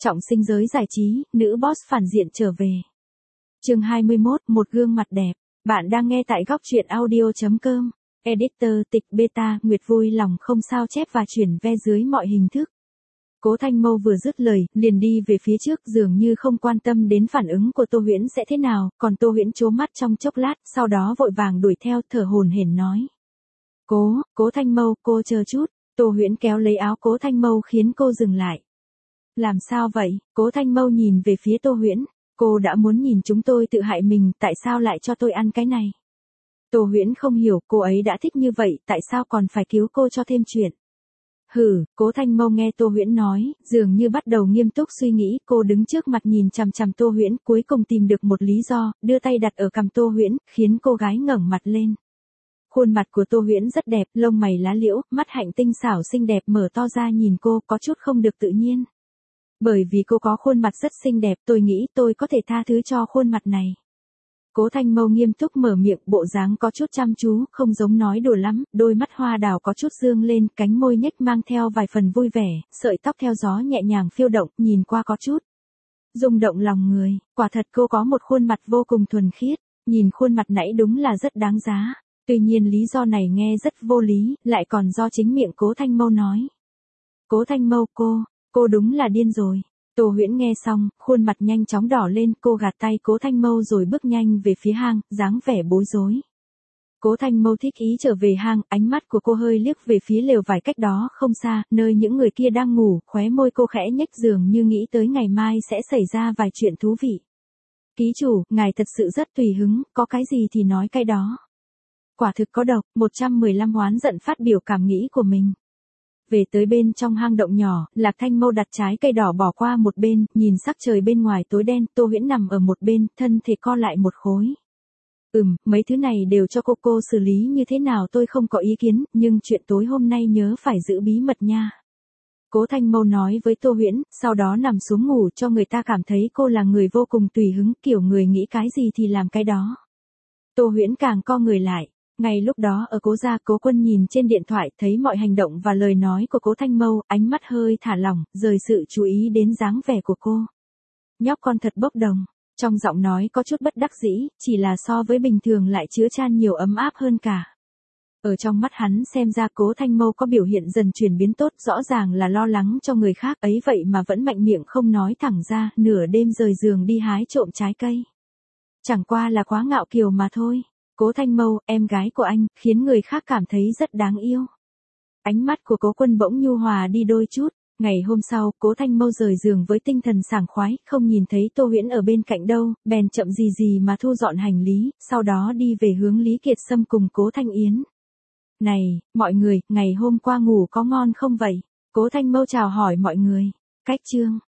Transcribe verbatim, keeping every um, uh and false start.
Trọng sinh giới giải trí, nữ boss phản diện trở về. Chương hai mươi mốt, một gương mặt đẹp. Bạn đang nghe tại góc truyện audio chấm com. Editor tịch beta, Nguyệt vui lòng không sao chép và chuyển ve dưới mọi hình thức. Cố Thanh Mâu vừa dứt lời, liền đi về phía trước, dường như không quan tâm đến phản ứng của Tô Huyễn sẽ thế nào, còn Tô Huyễn trố mắt trong chốc lát, sau đó vội vàng đuổi theo, thở hổn hển nói: "Cố, Cố Thanh Mâu, cô chờ chút." Tô Huyễn kéo lấy áo Cố Thanh Mâu khiến cô dừng lại. "Làm sao vậy?" Cố Thanh Mâu nhìn về phía Tô Huyễn. "Cô đã muốn nhìn chúng tôi tự hại mình, tại sao lại cho tôi ăn cái này?" Tô Huyễn không hiểu, cô ấy đã thích như vậy, tại sao còn phải cứu cô cho thêm chuyện. Hừ, Cố Thanh Mâu nghe Tô Huyễn nói, dường như bắt đầu nghiêm túc suy nghĩ, cô đứng trước mặt nhìn chằm chằm Tô Huyễn, cuối cùng tìm được một lý do, đưa tay đặt ở cằm Tô Huyễn, khiến cô gái ngẩng mặt lên. Khuôn mặt của Tô Huyễn rất đẹp, lông mày lá liễu, mắt hạnh tinh xảo xinh đẹp mở to ra nhìn cô, có chút không được tự nhiên. Bởi vì cô có khuôn mặt rất xinh đẹp, tôi nghĩ tôi có thể tha thứ cho khuôn mặt này. Cố Thanh Mâu nghiêm túc mở miệng, bộ dáng có chút chăm chú, không giống nói đùa lắm, đôi mắt hoa đào có chút dương lên, cánh môi nhếch mang theo vài phần vui vẻ, sợi tóc theo gió nhẹ nhàng phiêu động, nhìn qua có chút rung động lòng người, quả thật cô có một khuôn mặt vô cùng thuần khiết, nhìn khuôn mặt nãy đúng là rất đáng giá. Tuy nhiên lý do này nghe rất vô lý, lại còn do chính miệng Cố Thanh Mâu nói. Cố Thanh Mâu, cô, cô đúng là điên rồi. Tô Huyễn nghe xong, khuôn mặt nhanh chóng đỏ lên, cô gạt tay Cố Thanh Mâu rồi bước nhanh về phía hang, dáng vẻ bối rối. Cố Thanh Mâu thích ý trở về hang, ánh mắt của cô hơi liếc về phía lều vải cách đó không xa, nơi những người kia đang ngủ, khóe môi cô khẽ nhếch dường như nghĩ tới ngày mai sẽ xảy ra vài chuyện thú vị. Ký chủ, ngài thật sự rất tùy hứng, có cái gì thì nói cái đó. Quả thực có độc, một trăm mười lăm oán giận phát biểu cảm nghĩ của mình. Về tới bên trong hang động nhỏ, Lạc Thanh Mâu đặt trái cây đỏ bỏ qua một bên, nhìn sắc trời bên ngoài tối đen, Tô Huyễn nằm ở một bên, thân thể co lại một khối. Ừm, mấy thứ này đều cho cô cô xử lý như thế nào tôi không có ý kiến, nhưng chuyện tối hôm nay nhớ phải giữ bí mật nha. Cố Thanh Mâu nói với Tô Huyễn, sau đó nằm xuống ngủ cho người ta cảm thấy cô là người vô cùng tùy hứng, kiểu người nghĩ cái gì thì làm cái đó. Tô Huyễn càng co người lại. Ngay lúc đó ở Cố gia, Cố Quân nhìn trên điện thoại, thấy mọi hành động và lời nói của Cố Thanh Mâu, ánh mắt hơi thả lỏng, rời sự chú ý đến dáng vẻ của cô. Nhóc con thật bốc đồng, trong giọng nói có chút bất đắc dĩ, chỉ là so với bình thường lại chứa chan nhiều ấm áp hơn cả. Ở trong mắt hắn xem ra Cố Thanh Mâu có biểu hiện dần chuyển biến tốt, rõ ràng là lo lắng cho người khác ấy vậy mà vẫn mạnh miệng không nói thẳng ra, nửa đêm rời giường đi hái trộm trái cây. Chẳng qua là quá ngạo kiều mà thôi. Cố Thanh Mâu, em gái của anh, khiến người khác cảm thấy rất đáng yêu. Ánh mắt của Cố Quân bỗng nhu hòa đi đôi chút. Ngày hôm sau, Cố Thanh Mâu rời giường với tinh thần sảng khoái, không nhìn thấy Tô Huyễn ở bên cạnh đâu, bèn chậm gì gì mà thu dọn hành lý, sau đó đi về hướng Lý Kiệt Sâm cùng Cố Thanh Yến. Này, mọi người, ngày hôm qua ngủ có ngon không vậy? Cố Thanh Mâu chào hỏi mọi người. Cách chương.